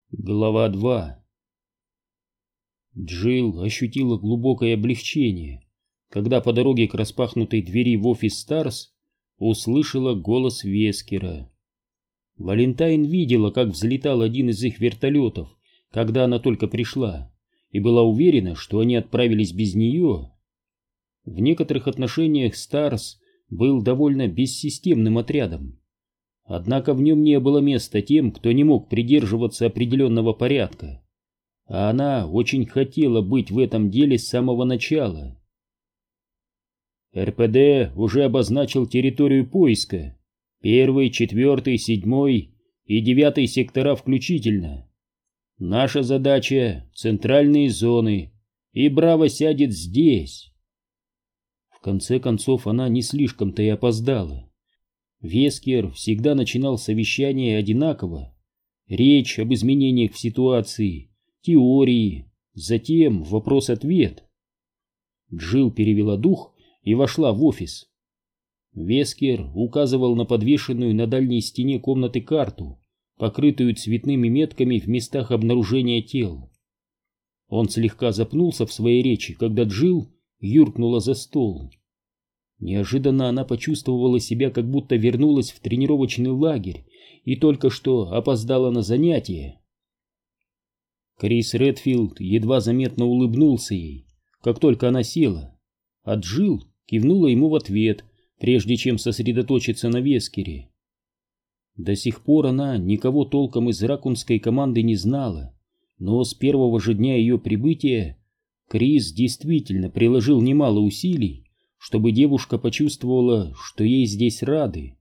Глава 2. Джилл ощутила глубокое облегчение, когда по дороге к распахнутой двери в офис Старс услышала голос Вескера. Валентайн видела, как взлетал один из их вертолетов, когда она только пришла, и была уверена, что они отправились без нее. В некоторых отношениях Старс был довольно бессистемным отрядом. Однако в нем не было места тем, кто не мог придерживаться определенного порядка. А она очень хотела быть в этом деле с самого начала. РПД уже обозначил территорию поиска. 1, 4, 7 и 9 сектора включительно. Наша задача — центральные зоны, и Браво сядет здесь. В конце концов, она не слишком-то и опоздала. Вескер всегда начинал совещание одинаково. Речь об изменениях в ситуации, теории, затем вопрос-ответ. Джилл перевела дух и вошла в офис. Вескер указывал на подвешенную на дальней стене комнаты карту, покрытую цветными метками в местах обнаружения тел. Он слегка запнулся в своей речи, когда Джилл юркнула за стол. Неожиданно она почувствовала себя, как будто вернулась в тренировочный лагерь и только что опоздала на занятия. Крис Редфилд едва заметно улыбнулся ей, как только она села, а Джилл кивнула ему в ответ, прежде чем сосредоточиться на Вескере. До сих пор она никого толком из ракунской команды не знала, но с первого же дня ее прибытия Крис действительно приложил немало усилий, чтобы девушка почувствовала, что ей здесь рады.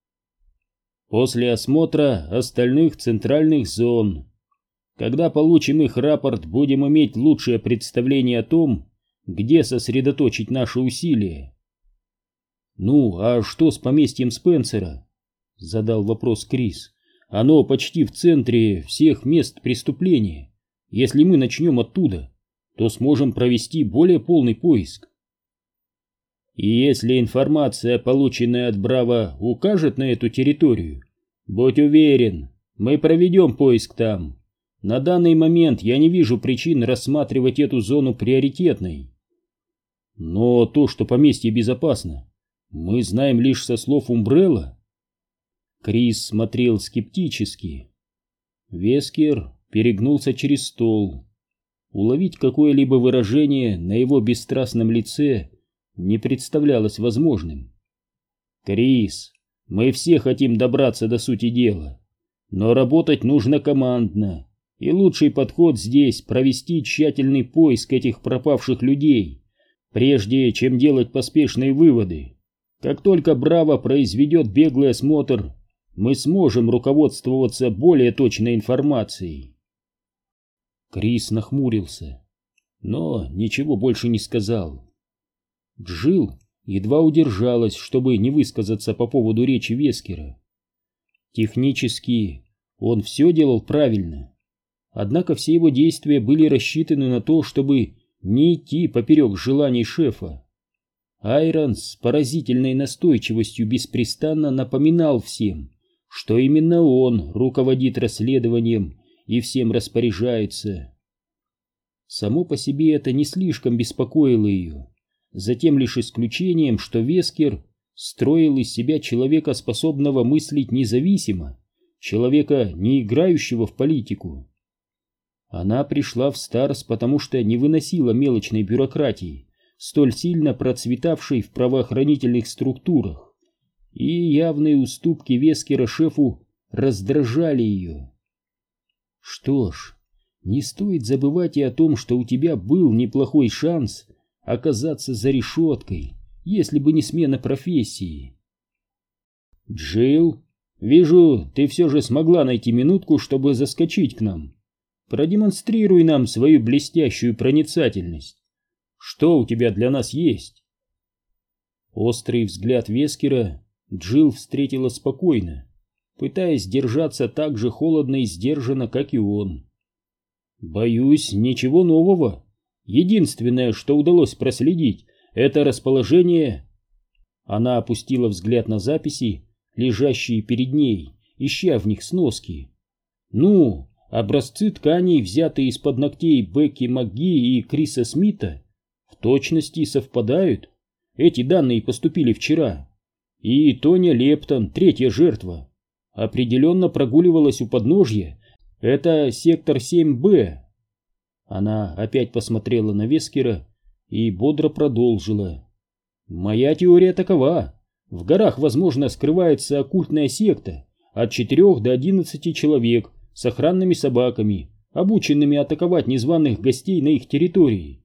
После осмотра остальных центральных зон, когда получим их рапорт, будем иметь лучшее представление о том, где сосредоточить наши усилия. «Ну, а что с поместьем Спенсера?» — задал вопрос Крис. «Оно почти в центре всех мест преступления. Если мы начнем оттуда, то сможем провести более полный поиск». И если информация, полученная от Браво, укажет на эту территорию, будь уверен, мы проведем поиск там. На данный момент я не вижу причин рассматривать эту зону приоритетной. Но то, что поместье безопасно, мы знаем лишь со слов Умбрелла. Крис смотрел скептически. Вескер перегнулся через стол. Уловить какое-либо выражение на его бесстрастном лице не представлялось возможным. «Крис, мы все хотим добраться до сути дела, но работать нужно командно, и лучший подход здесь — провести тщательный поиск этих пропавших людей, прежде чем делать поспешные выводы. Как только Браво произведет беглый осмотр, мы сможем руководствоваться более точной информацией». Крис нахмурился, но ничего больше не сказал. Джилл едва удержалась, чтобы не высказаться по поводу речи Вескера. Технически он все делал правильно, однако все его действия были рассчитаны на то, чтобы не идти поперек желаний шефа. Айронс с поразительной настойчивостью беспрестанно напоминал всем, что именно он руководит расследованием и всем распоряжается. Само по себе это не слишком беспокоило ее. За тем лишь исключением, что Вескер строил из себя человека, способного мыслить независимо, человека, не играющего в политику. Она пришла в Старс, потому что не выносила мелочной бюрократии, столь сильно процветавшей в правоохранительных структурах, и явные уступки Вескера шефу раздражали ее. Что ж, не стоит забывать и о том, что у тебя был неплохой шанс оказаться за решеткой, если бы не смена профессии. «Джилл, вижу, ты все же смогла найти минутку, чтобы заскочить к нам. Продемонстрируй нам свою блестящую проницательность. Что у тебя для нас есть?» Острый взгляд Вескера Джилл встретила спокойно, пытаясь держаться так же холодно и сдержанно, как и он. «Боюсь, ничего нового. Единственное, что удалось проследить, это расположение...» Она опустила взгляд на записи, лежащие перед ней, ища в них сноски. «Ну, образцы тканей, взятые из-под ногтей Бекки МакГи и Криса Смита, в точности совпадают. Эти данные поступили вчера. И Тоня Лептон, третья жертва, определенно прогуливалась у подножья. Это сектор 7Б. Она опять посмотрела на Вескера и бодро продолжила. Моя теория такова. В горах, возможно, скрывается оккультная секта от 4 до 11 человек с охранными собаками, обученными атаковать незваных гостей на их территории.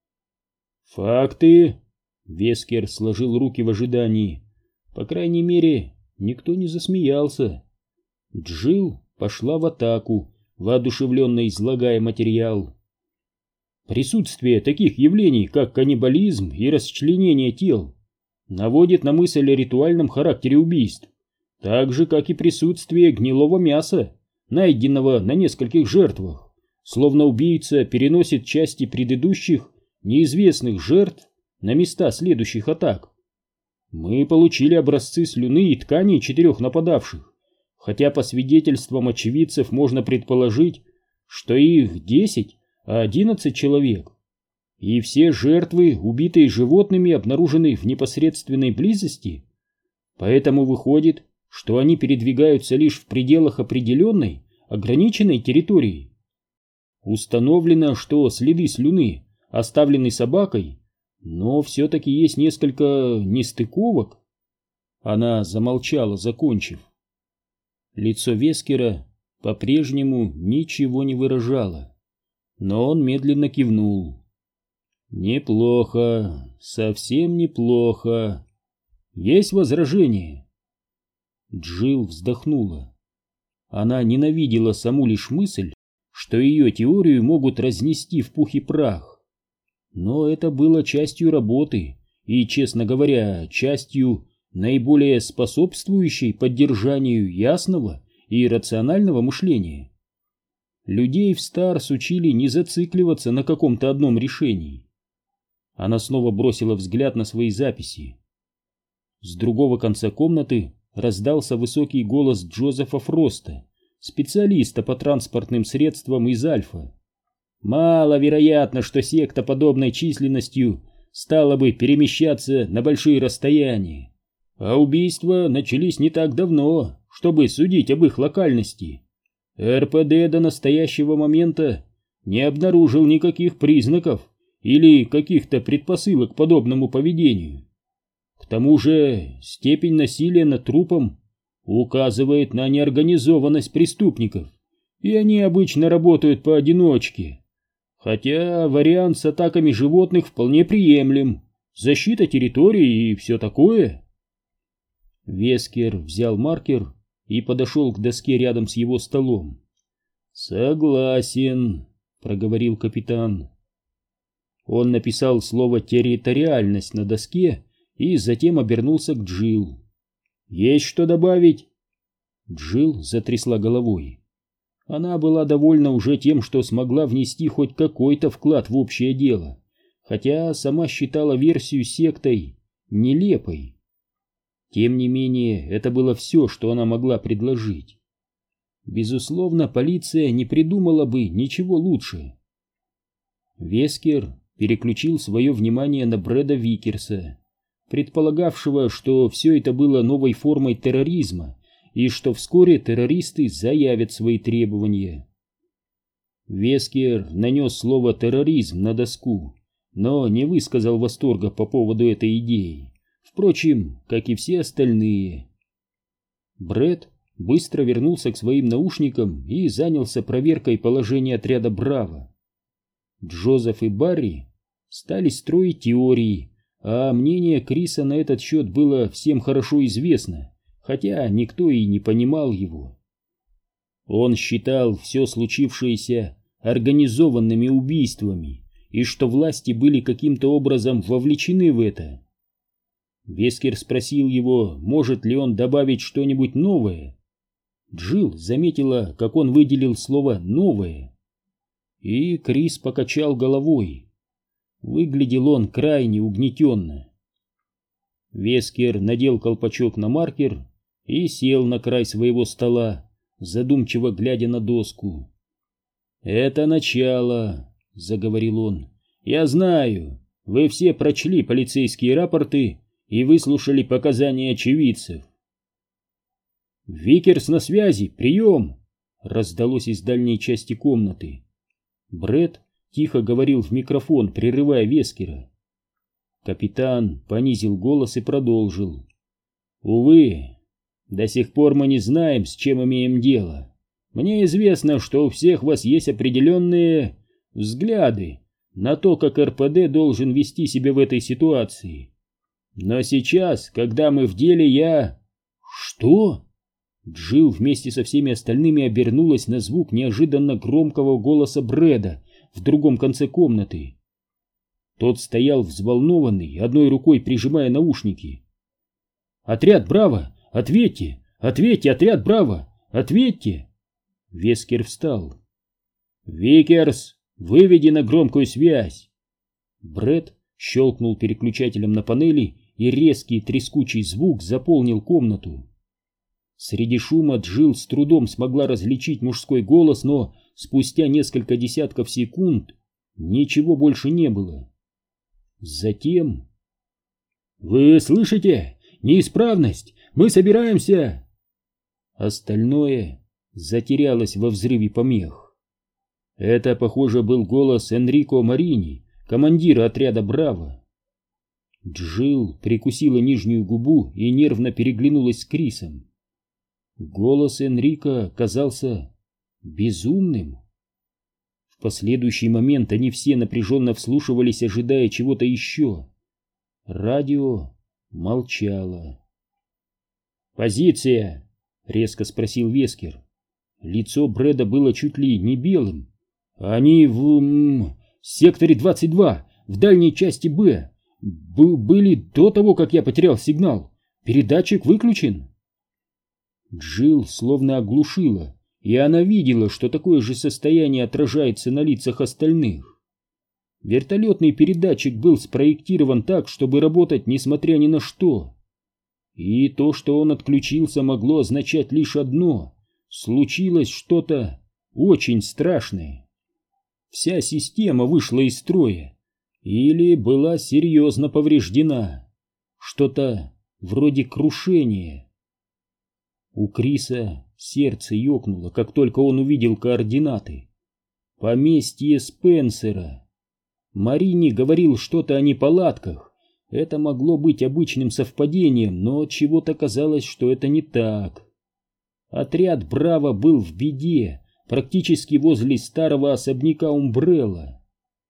Факты. Вескер сложил руки в ожидании. По крайней мере, никто не засмеялся. Джилл пошла в атаку, воодушевленно излагая материал. Присутствие таких явлений, как каннибализм и расчленение тел, наводит на мысль о ритуальном характере убийств, так же, как и присутствие гнилого мяса, найденного на нескольких жертвах, словно убийца переносит части предыдущих неизвестных жертв на места следующих атак. Мы получили образцы слюны и тканей 4 нападавших, хотя по свидетельствам очевидцев можно предположить, что их 10, а 11 человек. И все жертвы, убитые животными, обнаружены в непосредственной близости. Поэтому выходит, что они передвигаются лишь в пределах определенной, ограниченной территории. Установлено, что следы слюны оставлены собакой, но все-таки есть несколько нестыковок. Она замолчала, закончив. Лицо Вескера по-прежнему ничего не выражало, но он медленно кивнул. Неплохо, совсем неплохо. Есть возражения? Джилл вздохнула. Она ненавидела саму лишь мысль, что ее теорию могут разнести в пух и прах. Но это было частью работы и, честно говоря, частью наиболее способствующей поддержанию ясного и рационального мышления. Людей в Старс учили не зацикливаться на каком-то одном решении. Она снова бросила взгляд на свои записи. С другого конца комнаты раздался высокий голос Джозефа Фроста, специалиста по транспортным средствам из Альфа. Маловероятно, что секта подобной численностью стала бы перемещаться на большие расстояния. А убийства начались не так давно, чтобы судить об их локальности. РПД до настоящего момента не обнаружил никаких признаков или каких-то предпосылок к подобному поведению. К тому же степень насилия над трупом указывает на неорганизованность преступников, и они обычно работают поодиночке. Хотя вариант с атаками животных вполне приемлем. Защита территории и все такое. Вескер взял маркер и подошел к доске рядом с его столом. «Согласен», — проговорил капитан. Он написал слово «территориальность» на доске и затем обернулся к Джилл. «Есть что добавить?» Джилл затрясла головой. Она была довольна уже тем, что смогла внести хоть какой-то вклад в общее дело, хотя сама считала версию с сектой нелепой. Тем не менее, это было все, что она могла предложить. Безусловно, полиция не придумала бы ничего лучше. Вескер переключил свое внимание на Брэда Викерса, предполагавшего, что все это было новой формой терроризма, и что вскоре террористы заявят свои требования. Вескер нанес слово «терроризм» на доску, но не высказал восторга по поводу этой идеи, впрочем, как и все остальные. Брэд быстро вернулся к своим наушникам и занялся проверкой положения отряда «Браво». Джозеф и Барри стали строить теории, а мнение Криса на этот счет было всем хорошо известно, хотя никто и не понимал его. Он считал все случившееся организованными убийствами и что власти были каким-то образом вовлечены в это. Вескер спросил его, может ли он добавить что-нибудь новое. Джилл заметила, как он выделил слово «новое». И Крис покачал головой. Выглядел он крайне угнетенно. Вескер надел колпачок на маркер и сел на край своего стола, задумчиво глядя на доску. «Это начало», — заговорил он. «Я знаю, вы все прочли полицейские рапорты и выслушали показания очевидцев». «Викерс на связи! Прием!» — раздалось из дальней части комнаты. Брэд тихо говорил в микрофон, прерывая Вескера. Капитан понизил голос и продолжил. «Увы, до сих пор мы не знаем, с чем имеем дело. Мне известно, что у всех вас есть определенные взгляды на то, как РПД должен вести себя в этой ситуации. Но сейчас, когда мы в деле, я...» «Что?» Джилл вместе со всеми остальными обернулась на звук неожиданно громкого голоса Брэда в другом конце комнаты. Тот стоял взволнованный, одной рукой прижимая наушники. «Отряд Браво! Ответьте! Ответьте, отряд Браво! Ответьте!» Вескер встал. «Викерс, выведи на громкую связь!» Брэд щелкнул переключателем на панели, и резкий трескучий звук заполнил комнату. Среди шума Джилл с трудом смогла различить мужской голос, но спустя несколько десятков секунд ничего больше не было. Затем... «Вы слышите? Неисправность! Мы собираемся!» Остальное затерялось во взрыве помех. Это, похоже, был голос Энрико Марини, командира отряда «Браво». Джилл прикусила нижнюю губу и нервно переглянулась с Крисом. Голос Энрико казался безумным. В последующий момент они все напряженно вслушивались, ожидая чего-то еще. Радио молчало. «Позиция!» — резко спросил Вескер. Лицо Брэда было чуть ли не белым. «Они в секторе 22, в дальней части Б. Были до того, как я потерял сигнал. Передатчик выключен». Джилл словно оглушила, и она видела, что такое же состояние отражается на лицах остальных. Вертолетный передатчик был спроектирован так, чтобы работать несмотря ни на что. И то, что он отключился, могло означать лишь одно: случилось что-то очень страшное. Вся система вышла из строя или была серьезно повреждена. Что-то вроде крушения. У Криса сердце ёкнуло, как только он увидел координаты. Поместье Спенсера. Марини говорил что-то о неполадках. Это могло быть обычным совпадением, но чего-то казалось, что это не так. Отряд Браво был в беде, практически возле старого особняка Умбрелла.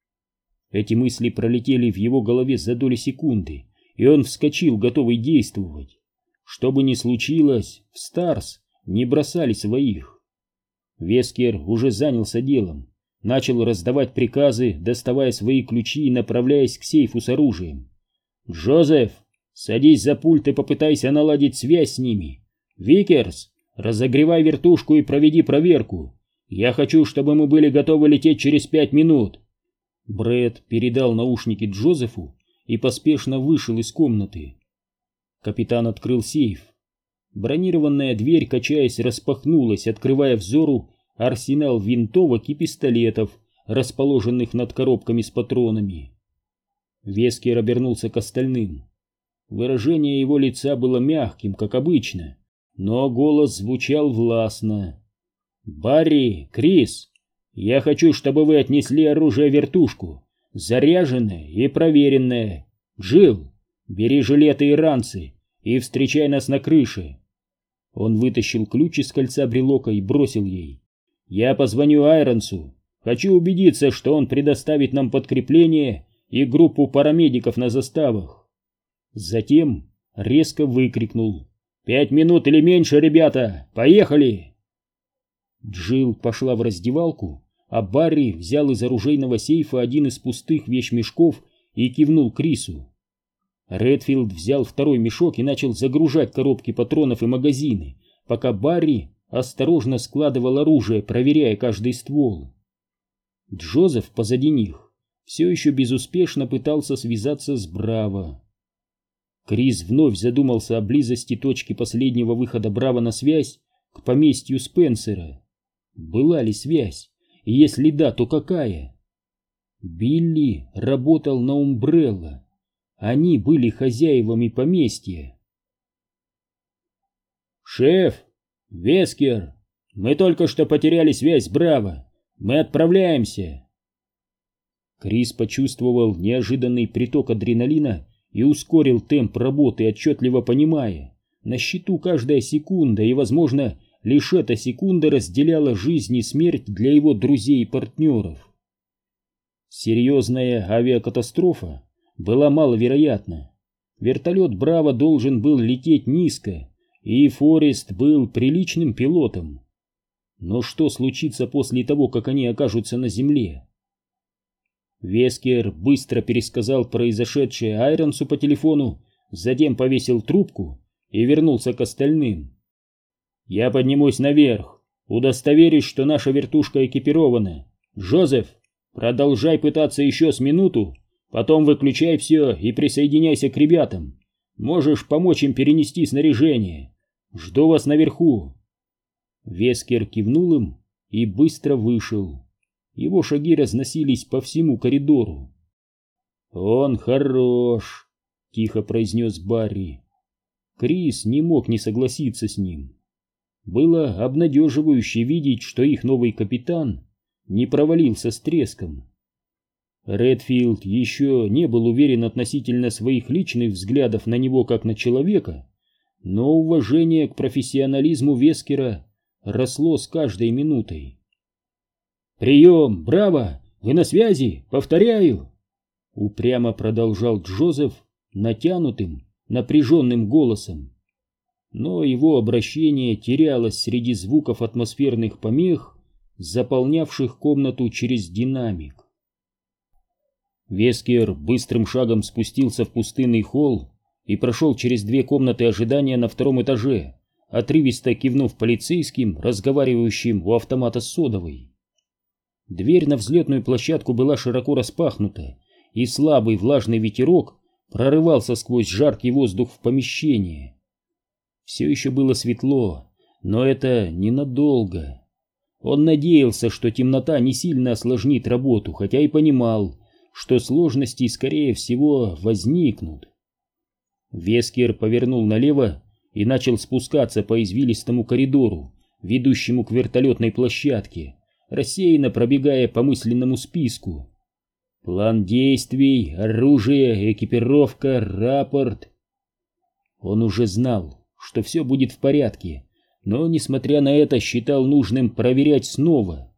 Эти мысли пролетели в его голове за доли секунды, и он вскочил, готовый действовать. Что бы ни случилось, в Старс не бросали своих. Вескер уже занялся делом, начал раздавать приказы, доставая свои ключи и направляясь к сейфу с оружием. «Джозеф, садись за пульт и попытайся наладить связь с ними. Викерс, разогревай вертушку и проведи проверку. Я хочу, чтобы мы были готовы лететь через 5 минут». Брэд передал наушники Джозефу и поспешно вышел из комнаты. Капитан открыл сейф. Бронированная дверь, качаясь, распахнулась, открывая взору арсенал винтовок и пистолетов, расположенных над коробками с патронами. Вескер обернулся к остальным. Выражение его лица было мягким, как обычно, но голос звучал властно. «Барри, Крис, я хочу, чтобы вы отнесли оружие в вертушку, заряженное и проверенное. Джилл, бери жилеты и ранцы и встречай нас на крыше». Он вытащил ключ из кольца брелока и бросил ей. «Я позвоню Айронсу. Хочу убедиться, что он предоставит нам подкрепление и группу парамедиков на заставах». Затем резко выкрикнул: «5 минут или меньше, ребята! Поехали!» Джилл пошла в раздевалку, а Барри взял из оружейного сейфа один из пустых вещмешков и кивнул Крису. Редфилд взял второй мешок и начал загружать коробки патронов и магазины, пока Барри осторожно складывал оружие, проверяя каждый ствол. Джозеф позади них все еще безуспешно пытался связаться с Браво. Крис вновь задумался о близости точки последнего выхода Браво на связь к поместью Спенсера. Была ли связь? и если да, то какая? Билли работал на Умбрелла. Они были хозяевами поместья. «Шеф! Вескер! Мы только что потеряли связь с Браво! Мы отправляемся!» Крис почувствовал неожиданный приток адреналина и ускорил темп работы, отчетливо понимая: на счету каждая секунда, и, возможно, лишь эта секунда разделяла жизнь и смерть для его друзей и партнеров. Серьезная авиакатастрофа была маловероятна. Вертолет «Браво» должен был лететь низко, и Форест был приличным пилотом. Но что случится после того, как они окажутся на земле? Вескер быстро пересказал произошедшее Айронсу по телефону, затем повесил трубку и вернулся к остальным. «Я поднимусь наверх, удостоверюсь, что наша вертушка экипирована. Джозеф, продолжай пытаться еще с минуту, потом выключай все и присоединяйся к ребятам. Можешь помочь им перенести снаряжение. Жду вас наверху». Вескер кивнул им и быстро вышел. Его шаги разносились по всему коридору. «Он хорош», — тихо произнес Барри. Крис не мог не согласиться с ним. Было обнадеживающе видеть, что их новый капитан не провалился с треском. Редфилд еще не был уверен относительно своих личных взглядов на него как на человека, но уважение к профессионализму Вескера росло с каждой минутой. «Прием! Браво! Вы на связи! Повторяю!» Упрямо продолжал Джозеф натянутым, напряженным голосом. Но его обращение терялось среди звуков атмосферных помех, заполнявших комнату через динамик. Вескер быстрым шагом спустился в пустынный холл и прошел через 2 комнаты ожидания на 2-м этаже, отрывисто кивнув полицейским, разговаривающим у автомата с содовой. Дверь на взлетную площадку была широко распахнута, и слабый влажный ветерок прорывался сквозь жаркий воздух в помещение. Все еще было светло, но это ненадолго. Он надеялся, что темнота не сильно осложнит работу, хотя и понимал, что сложности, скорее всего, возникнут. Вескер повернул налево и начал спускаться по извилистому коридору, ведущему к вертолетной площадке, рассеянно пробегая по мысленному списку. План действий, оружие, экипировка, рапорт. Он уже знал, что все будет в порядке, но, несмотря на это, считал нужным проверять снова.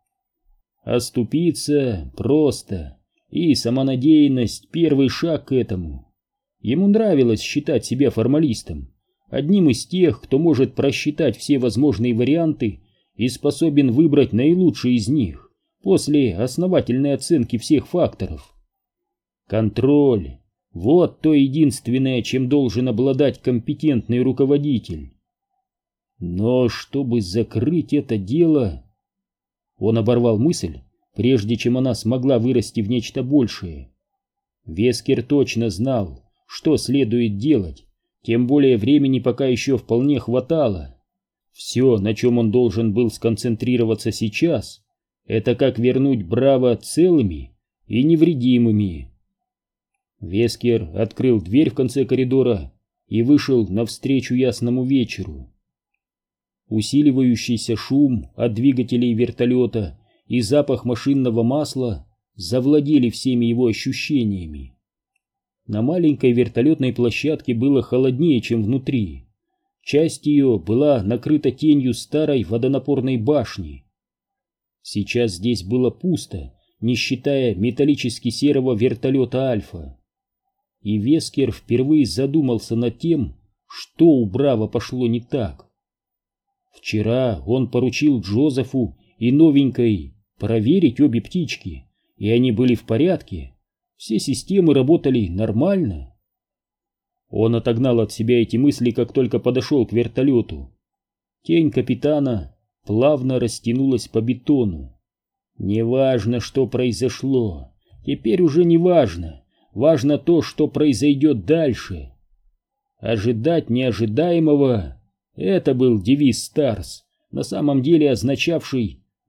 Оступиться просто, и самонадеянность — первый шаг к этому. Ему нравилось считать себя формалистом, одним из тех, кто может просчитать все возможные варианты и способен выбрать наилучший из них после основательной оценки всех факторов. Контроль — вот то единственное, чем должен обладать компетентный руководитель. Но чтобы закрыть это дело... Он оборвал мысль, прежде чем она смогла вырасти в нечто большее. Вескер точно знал, что следует делать, тем более времени пока еще вполне хватало. Все, на чем он должен был сконцентрироваться сейчас, это как вернуть Браво целыми и невредимыми. Вескер открыл дверь в конце коридора и вышел навстречу ясному вечеру. Усиливающийся шум от двигателей вертолета и запах машинного масла завладели всеми его ощущениями. На маленькой вертолетной площадке было холоднее, чем внутри. Часть ее была накрыта тенью старой водонапорной башни. Сейчас здесь было пусто, не считая металлически серого вертолета «Альфа». И Вескер впервые задумался над тем, что у Браво пошло не так. Вчера он поручил Джозефу и новенькой проверить обе птички, и они были в порядке. Все системы работали нормально. Он отогнал от себя эти мысли, как только подошел к вертолету. Тень капитана плавно растянулась по бетону. Неважно, что произошло, теперь уже не важно. Важно то, что произойдет дальше. Ожидать неожидаемого — это был девиз Старс, на самом деле означавший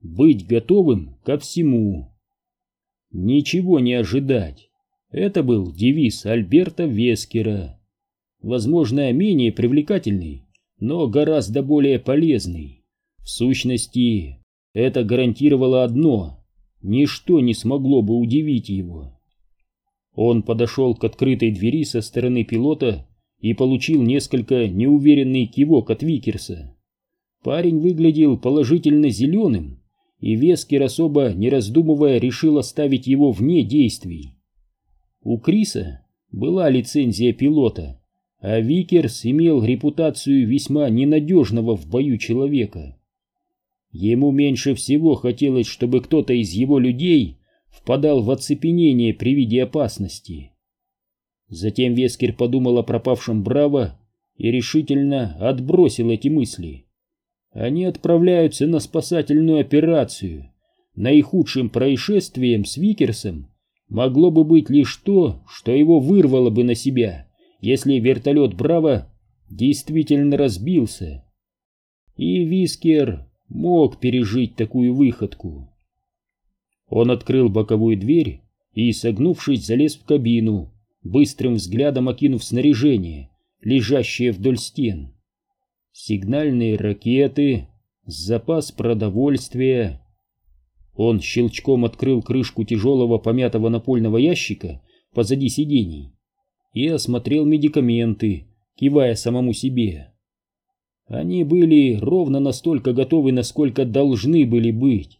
быть готовым ко всему. Ничего не ожидать. Это был девиз Альберта Вескера. Возможно, менее привлекательный, но гораздо более полезный. В сущности, это гарантировало одно: ничто не смогло бы удивить его. Он подошел к открытой двери со стороны пилота и получил несколько неуверенный кивок от Викерса. Парень выглядел положительно зеленым, и Вескер, особо не раздумывая, решил оставить его вне действий. У Криса была лицензия пилота, а Викерс имел репутацию весьма ненадежного в бою человека. Ему меньше всего хотелось, чтобы кто-то из его людей впадал в оцепенение при виде опасности. Затем Вескер подумал о пропавшем Браво и решительно отбросил эти мысли. Они отправляются на спасательную операцию. Наихудшим происшествием с Викерсом могло бы быть лишь то, что его вырвало бы на себя, если вертолет Браво действительно разбился. И Вискер мог пережить такую выходку. Он открыл боковую дверь и, согнувшись, залез в кабину, быстрым взглядом окинув снаряжение, лежащее вдоль стен. Сигнальные ракеты, запас продовольствия. Он щелчком открыл крышку тяжелого помятого напольного ящика позади сидений и осмотрел медикаменты, кивая самому себе. Они были ровно настолько готовы, насколько должны были быть.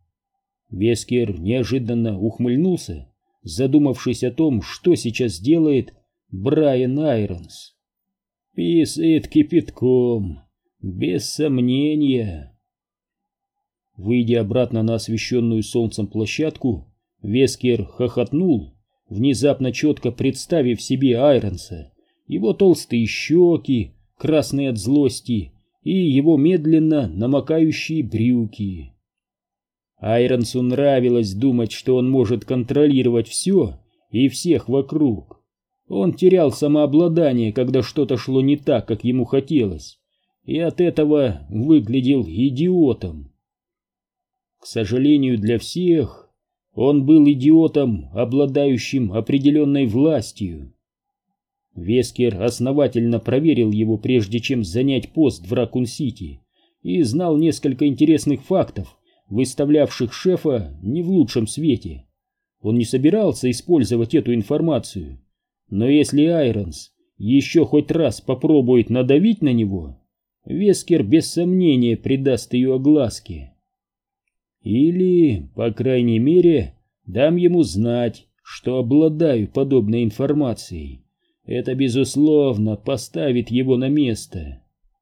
Вескер неожиданно ухмыльнулся, задумавшись о том, что сейчас делает Брайан Айронс. Писает кипятком, без сомнения. Выйдя обратно на освещенную солнцем площадку, Вескер хохотнул, внезапно четко представив себе Айронса, его толстые щеки, красные от злости, и его медленно намокающие брюки. Айронсу нравилось думать, что он может контролировать все и всех вокруг. Он терял самообладание, когда что-то шло не так, как ему хотелось, и от этого выглядел идиотом. К сожалению для всех, он был идиотом, обладающим определенной властью. Вескер основательно проверил его, прежде чем занять пост в Ракун-Сити, и знал несколько интересных фактов, выставлявших шефа не в лучшем свете. Он не собирался использовать эту информацию, но если Айронс еще хоть раз попробует надавить на него, Вескер без сомнения придаст ее огласке. Или, по крайней мере, дам ему знать, что обладаю подобной информацией. Это, безусловно, поставит его на место.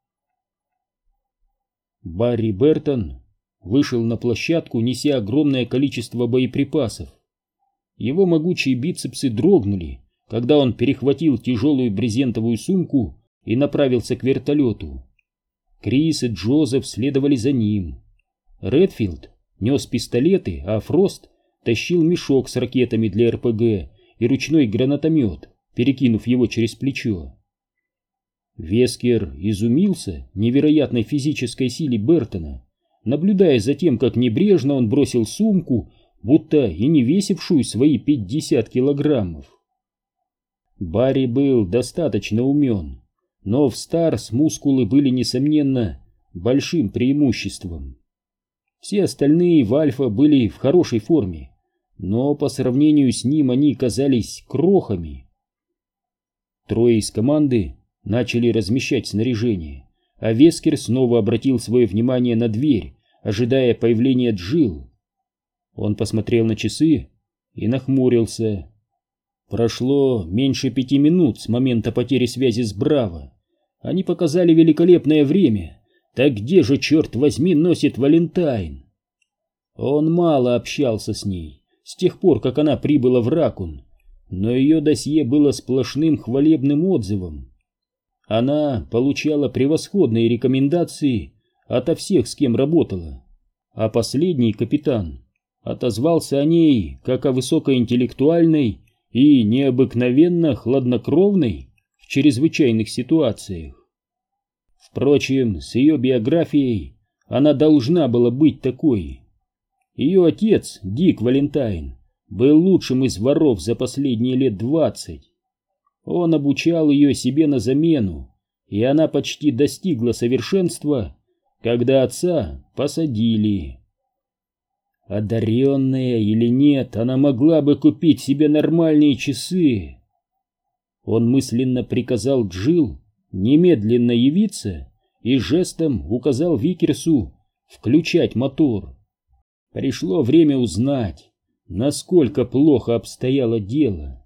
Барри Бертон вышел на площадку, неся огромное количество боеприпасов. Его могучие бицепсы дрогнули, когда он перехватил тяжелую брезентовую сумку и направился к вертолету. Крис и Джозеф следовали за ним. Редфилд нес пистолеты, а Фрост тащил мешок с ракетами для РПГ и ручной гранатомет, перекинув его через плечо. Вескер изумился невероятной физической силе Бертона, наблюдая за тем, как небрежно он бросил сумку, будто и не весившую свои 50 килограммов. Барри был достаточно умен, но в Старс мускулы были, несомненно, большим преимуществом. Все остальные в Альфа были в хорошей форме, но по сравнению с ним они казались крохами. Трое из команды начали размещать снаряжение, а Вескер снова обратил свое внимание на дверь, ожидая появления Джилл. Он посмотрел на часы и нахмурился. Прошло меньше 5 минут с момента потери связи с Браво. Они показали великолепное время. Так где же, черт возьми, носит Валентайн? Он мало общался с ней с тех пор, как она прибыла в Ракун, но ее досье было сплошным хвалебным отзывом. Она получала превосходные рекомендации ото всех, с кем работала, а последний капитан отозвался о ней как о высокоинтеллектуальной и необыкновенно хладнокровной в чрезвычайных ситуациях. Впрочем, с ее биографией она должна была быть такой. Ее отец, Дик Валентайн, был лучшим из воров за последние лет 20. Он обучал ее себе на замену, и она почти достигла совершенства, когда отца посадили. Одаренная или нет, она могла бы купить себе нормальные часы. Он мысленно приказал Джилл немедленно явиться и жестом указал Викерсу включать мотор. Пришло время узнать, насколько плохо обстояло дело.